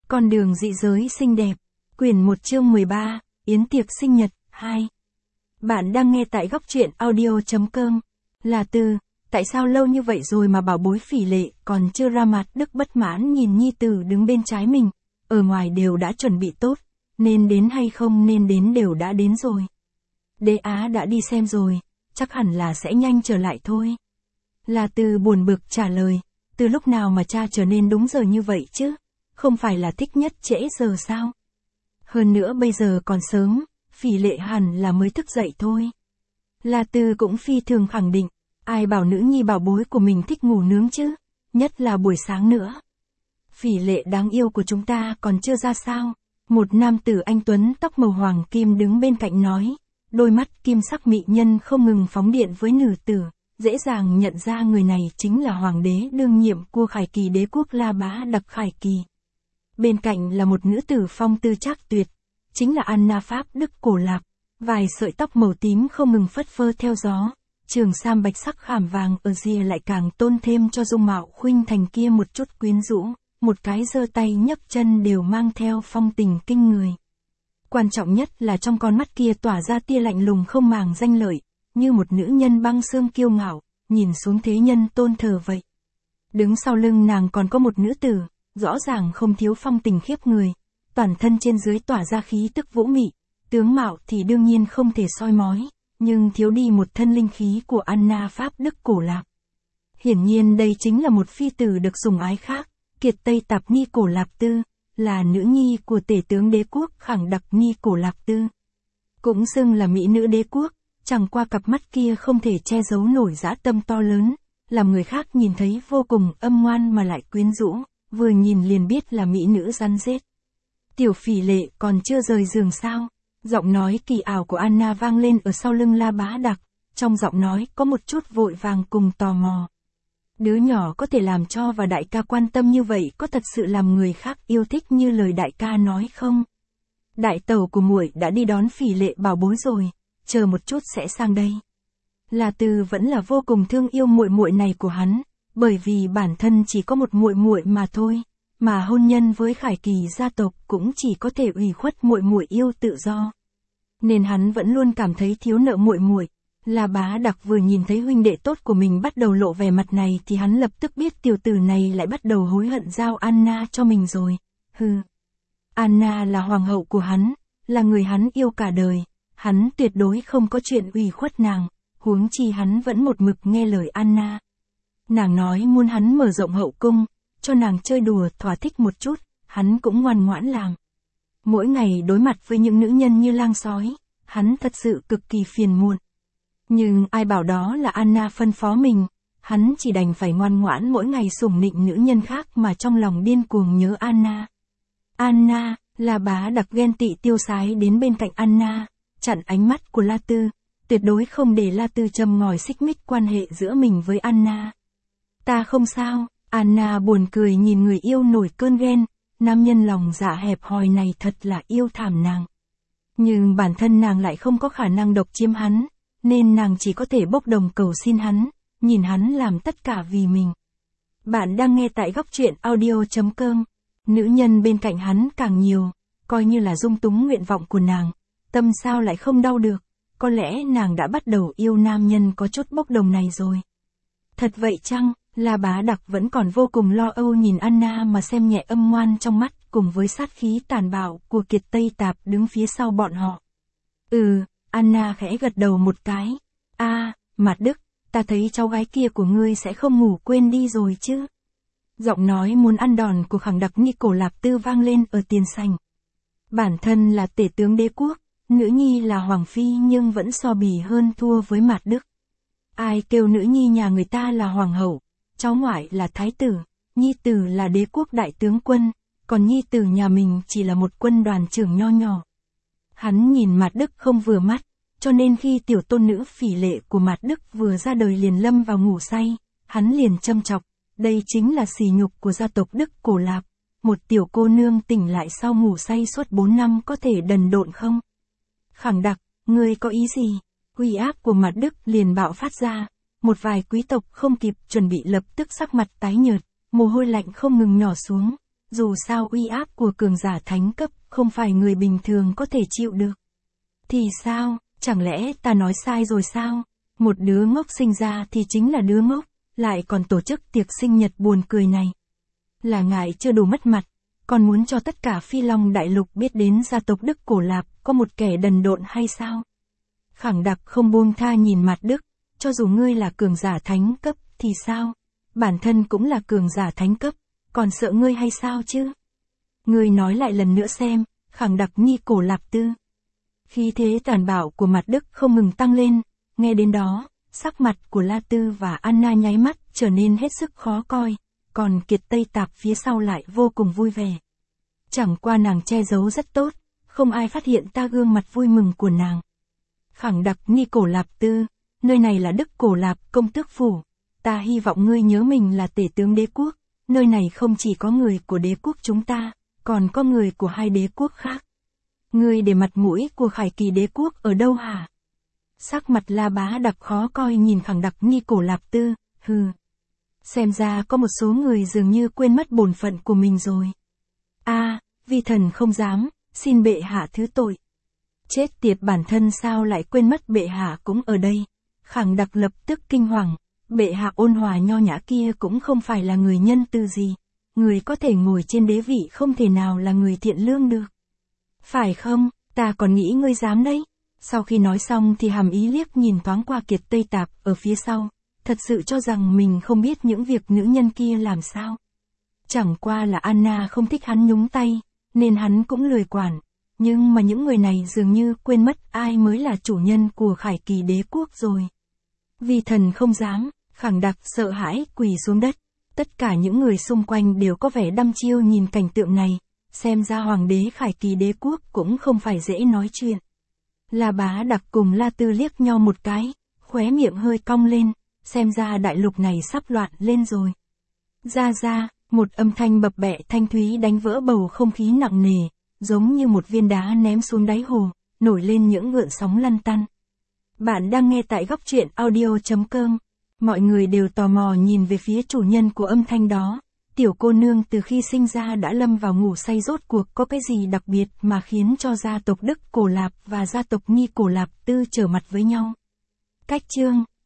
Con đường dị giới xinh đẹp. Quyển 1 chương 13, Yến tiệc sinh nhật, 2. Bạn đang nghe tại góc truyện audio.com. Là Từ, tại sao lâu như vậy rồi mà bảo bối Phỉ Lệ còn chưa ra mặt? Đức bất mãn nhìn nhi tử đứng bên trái mình, ở ngoài đều đã chuẩn bị tốt, nên đến hay không nên đến đều đã đến rồi. Đế Á đã đi xem rồi, chắc hẳn là sẽ nhanh trở lại thôi. Là Từ buồn bực trả lời, từ lúc nào mà cha trở nên đúng giờ như vậy chứ? Không phải là thích nhất trễ giờ sao? Hơn nữa bây giờ còn sớm, Phỉ Lệ hẳn là mới thức dậy thôi. La Tư cũng phi thường khẳng định, ai bảo nữ nhi bảo bối của mình thích ngủ nướng chứ, nhất là buổi sáng nữa. Phỉ Lệ đáng yêu của chúng ta còn chưa ra sao? Một nam tử anh tuấn tóc màu hoàng kim đứng bên cạnh nói, đôi mắt kim sắc mị nhân không ngừng phóng điện với nữ tử, dễ dàng nhận ra người này chính là hoàng đế đương nhiệm của Khải Kỳ đế quốc La Bá Đặc Khải Kỳ. Bên cạnh là một nữ tử phong tư trác tuyệt, chính là Anna Pháp Đức Cổ Lạp, vài sợi tóc màu tím không ngừng phất phơ theo gió, trường sam bạch sắc khảm vàng ở rìa lại càng tôn thêm cho dung mạo khuynh thành kia một chút quyến rũ, một cái giơ tay nhấc chân đều mang theo phong tình kinh người. Quan trọng nhất là trong con mắt kia tỏa ra tia lạnh lùng không màng danh lợi, như một nữ nhân băng xương kiêu ngạo, nhìn xuống thế nhân tôn thờ vậy. Đứng sau lưng nàng còn có một nữ tử, rõ ràng không thiếu phong tình khiếp người, toàn thân trên dưới tỏa ra khí tức vũ mị, tướng mạo thì đương nhiên không thể soi mói, nhưng thiếu đi một thân linh khí của Anna Pháp Đức Cổ Lạp. Hiển nhiên đây chính là một phi tử được sủng ái khác, Kiệt Tây Tạp Ni Cổ Lạp Tư, là nữ nhi của tể tướng đế quốc Khẳng Đặc Ni Cổ Lạp Tư. Cũng xưng là mỹ nữ đế quốc, chẳng qua cặp mắt kia không thể che giấu nổi dã tâm to lớn, làm người khác nhìn thấy vô cùng âm ngoan mà lại quyến rũ, vừa nhìn liền biết là mỹ nữ rắn rết. Tiểu Phỉ Lệ còn chưa rời giường sao? Giọng nói kỳ ảo của Anna vang lên ở sau lưng La Bá Đặc, trong giọng nói có một chút vội vàng cùng tò mò. Đứa nhỏ có thể làm cho và đại ca quan tâm như vậy có thật sự làm người khác yêu thích như lời đại ca nói không? Đại tẩu của muội đã đi đón Phỉ Lệ bảo bối rồi, chờ một chút sẽ sang đây. La Tư vẫn là vô cùng thương yêu muội muội này của hắn, bởi vì bản thân chỉ có một muội muội mà thôi, mà hôn nhân với Khải Kỳ gia tộc cũng chỉ có thể ủy khuất muội muội yêu tự do. Nên hắn vẫn luôn cảm thấy thiếu nợ muội muội. La Bá Đặc vừa nhìn thấy huynh đệ tốt của mình bắt đầu lộ vẻ mặt này thì hắn lập tức biết tiểu tử này lại bắt đầu hối hận giao Anna cho mình rồi. Hừ. Anna là hoàng hậu của hắn, là người hắn yêu cả đời, hắn tuyệt đối không có chuyện ủy khuất nàng, huống chi hắn vẫn một mực nghe lời Anna. Nàng nói muốn hắn mở rộng hậu cung, cho nàng chơi đùa thỏa thích một chút, hắn cũng ngoan ngoãn làm. Mỗi ngày đối mặt với những nữ nhân như lang sói, hắn thật sự cực kỳ phiền muộn. Nhưng ai bảo đó là Anna phân phó mình, hắn chỉ đành phải ngoan ngoãn mỗi ngày sủng nịnh nữ nhân khác mà trong lòng điên cuồng nhớ Anna. Anna, La Bá Đặc ghen tị tiêu sái đến bên cạnh Anna, chặn ánh mắt của La Tư, tuyệt đối không để La Tư châm ngòi xích mích quan hệ giữa mình với Anna. Ta không sao. Anna buồn cười nhìn người yêu nổi cơn ghen, nam nhân lòng dạ hẹp hòi này thật là yêu thảm nàng. Nhưng bản thân nàng lại không có khả năng độc chiếm hắn, nên nàng chỉ có thể bốc đồng cầu xin hắn, nhìn hắn làm tất cả vì mình. Bạn đang nghe tại góc truyện audio.com, nữ nhân bên cạnh hắn càng nhiều, coi như là dung túng nguyện vọng của nàng, tâm sao lại không đau được, có lẽ nàng đã bắt đầu yêu nam nhân có chút bốc đồng này rồi. Thật vậy chăng? La Bá Đặc vẫn còn vô cùng lo âu nhìn Anna mà xem nhẹ âm ngoan trong mắt cùng với sát khí tàn bạo của Kiệt Tây Tạp đứng phía sau bọn họ. Anna khẽ gật đầu một cái. Mạt Đức, ta thấy cháu gái kia của ngươi sẽ không ngủ quên đi rồi chứ. Giọng nói muốn ăn đòn của Khẳng Đặc Ni Cổ Lạp Tư vang lên ở tiền sảnh. Bản thân là tể tướng đế quốc, nữ nhi là hoàng phi nhưng vẫn so bì hơn thua với Mạt Đức. Ai kêu nữ nhi nhà người ta là hoàng hậu, cháu ngoại là thái tử, nhi tử là đế quốc đại tướng quân, còn nhi tử nhà mình chỉ là một quân đoàn trưởng nho nhỏ. Hắn nhìn Mạt Đức không vừa mắt, cho nên khi tiểu tôn nữ Phỉ Lệ của Mạt Đức vừa ra đời liền lâm vào ngủ say, hắn liền châm chọc, đây chính là sỉ nhục của gia tộc Đức Cổ Lạp, một tiểu cô nương tỉnh lại sau ngủ say suốt 4 năm có thể đần độn không? Khẳng Đặc, ngươi có ý gì? Uy áp của Mạt Đức liền bạo phát ra. Một vài quý tộc không kịp chuẩn bị lập tức sắc mặt tái nhợt, mồ hôi lạnh không ngừng nhỏ xuống, dù sao uy áp của cường giả thánh cấp không phải người bình thường có thể chịu được. Thì sao, chẳng lẽ ta nói sai rồi sao? Một đứa ngốc sinh ra thì chính là đứa ngốc, lại còn tổ chức tiệc sinh nhật buồn cười này. Là ngài chưa đủ mất mặt, còn muốn cho tất cả Phi Long Đại Lục biết đến gia tộc Đức Cổ Lạp có một kẻ đần độn hay sao? Khẳng Đặc không buông tha nhìn mặt Đức, cho dù ngươi là cường giả thánh cấp thì sao? Bản thân cũng là cường giả thánh cấp, còn sợ ngươi hay sao chứ? Ngươi nói lại lần nữa xem, Khẳng Đặc Nhi Cổ Lạp Tư. Khí thế tàn bạo của mặt Đức không ngừng tăng lên, nghe đến đó, sắc mặt của La Tư và Anna nháy mắt trở nên hết sức khó coi, còn Kiệt Tây Tạp phía sau lại vô cùng vui vẻ. Chẳng qua nàng che giấu rất tốt, không ai phát hiện ta gương mặt vui mừng của nàng. Khẳng Đặc Nhi Cổ Lạp Tư, nơi này là Đức Cổ Lạp công tước phủ, ta hy vọng ngươi nhớ mình là tể tướng đế quốc, nơi này không chỉ có người của đế quốc chúng ta, còn có người của hai đế quốc khác. Ngươi để mặt mũi của Khải Kỳ đế quốc ở đâu hả? Sắc mặt La Bá Đặc khó coi nhìn Khẳng Đặc Nhi Cổ Lạp Tư, hừ. Xem ra có một số người dường như quên mất bổn phận của mình rồi. Vi thần không dám, xin bệ hạ thứ tội. Chết tiệt, bản thân sao lại quên mất bệ hạ cũng ở đây. Khẳng Đặc lập tức kinh hoàng, bệ hạ ôn hòa nho nhã kia cũng không phải là người nhân từ gì. Người có thể ngồi trên đế vị không thể nào là người thiện lương được. Phải không, ta còn nghĩ ngươi dám đấy. Sau khi nói xong thì hàm ý liếc nhìn thoáng qua Kiệt Tây Tạp ở phía sau, thật sự cho rằng mình không biết những việc nữ nhân kia làm sao. Chẳng qua là Anna không thích hắn nhúng tay, nên hắn cũng lười quản. Nhưng mà những người này dường như quên mất ai mới là chủ nhân của Khải Kỳ đế quốc rồi. Vi thần không dám, Khẳng Đặc sợ hãi quỳ xuống đất. Tất cả những người xung quanh đều có vẻ đăm chiêu nhìn cảnh tượng này, xem ra hoàng đế Khải Kỳ đế quốc cũng không phải dễ nói chuyện. La Bá Đặc cùng La Tư liếc nhau một cái, khóe miệng hơi cong lên, xem ra đại lục này sắp loạn lên rồi. Ra, một âm thanh bập bẹ thanh thúy đánh vỡ bầu không khí nặng nề, giống như một viên đá ném xuống đáy hồ, nổi lên những gợn sóng lăn tăn. Bạn đang nghe tại góc truyện audio.com. Mọi người đều tò mò nhìn về phía chủ nhân của âm thanh đó. Tiểu cô nương từ khi sinh ra đã lâm vào ngủ say, rốt cuộc có cái gì đặc biệt mà khiến cho gia tộc Đức Cổ Lạp và gia tộc Nhi Cổ Lạp Tư trở mặt với nhau. Cách chương